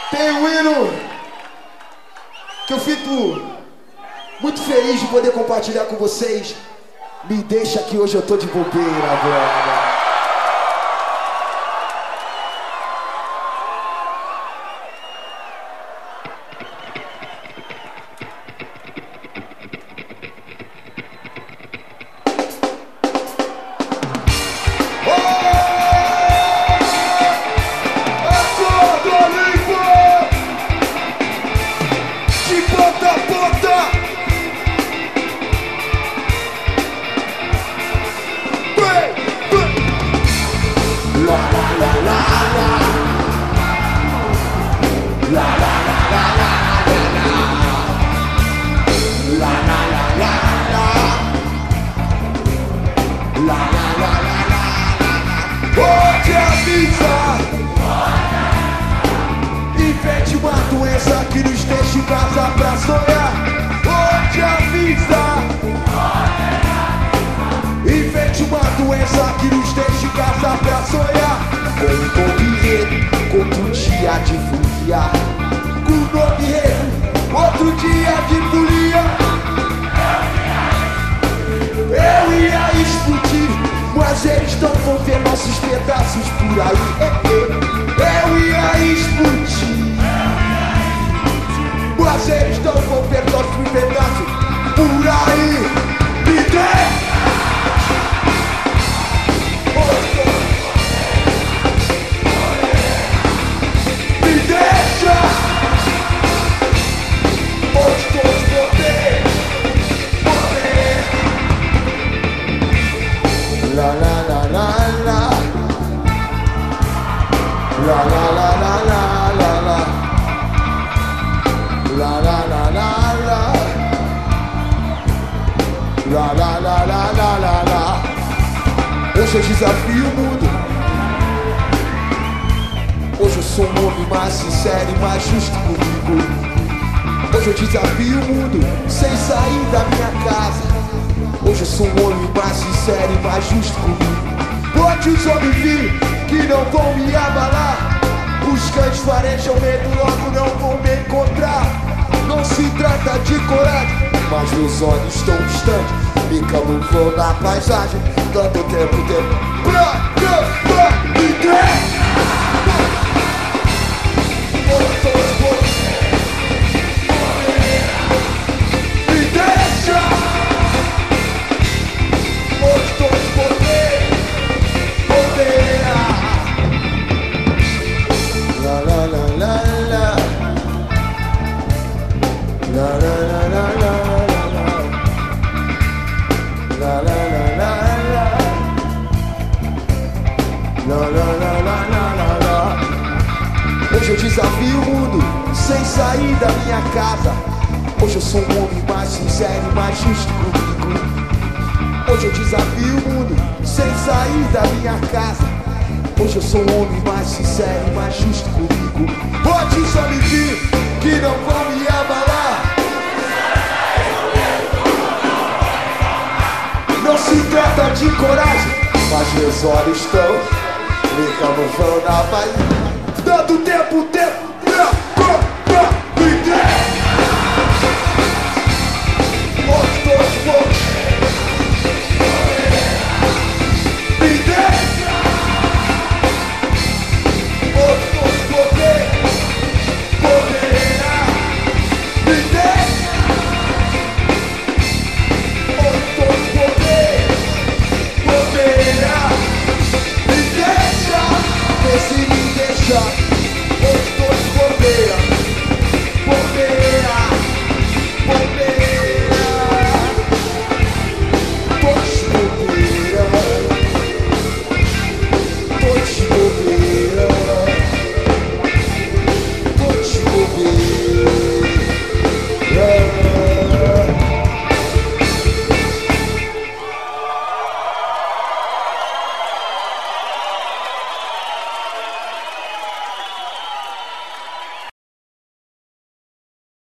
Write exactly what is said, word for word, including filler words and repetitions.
Tem um hino que eu fico muito feliz de poder compartilhar com vocês. Me deixa que hoje eu tô de bobeira, brother. Pode avisar, invente uma doença que nos deixe em casa pra sonhar. Pode avisar, invente uma doença que nos deixe em casa pra sonhar. Com um novo enredo, contra um dia de folia. Com um novo enredo, outro dia de folia. Eu ia explodir, mas eles não vão ver nossos pedaços por aí. Eu ia explodir, mas eles não vão ver nossos pedaços por aí. Me deixa, me deixa, onde todos poder, poder. La la la la la, la la la la la la la, la la la la la, la la la la la la la. Hoje eu desafio o mundo. Hoje eu sou um homem mais sincero e mais justo comigo. Hoje eu desafio o mundo sem sair da minha casa. Hoje eu sou um homem mais sincero e mais justo comigo. Pode os homens vir que não vão me abalar. Os cães farejam medo, logo não vão me encontrar. Não se trata de coragem, mas meus olhos estão distantes. Me camuflam na paisagem, tanto tempo, tempo pra cantar. Me deixa, me deixa, onde todos poder, poder. La la la la la, la la la la la, la la la la la, la la la la la la. Hoje eu desafio o mundo sem sair da minha casa. Hoje eu sou um homem mais sincero e mais justo comigo. Hoje eu desafio o mundo sem sair da minha casa. Hoje eu sou um homem mais sincero e mais justo comigo. Pode só me vir que não vão me abalar. Não se trata de coragem, mas meus olhos estão me camuflando na paz. Dando tempo, tempo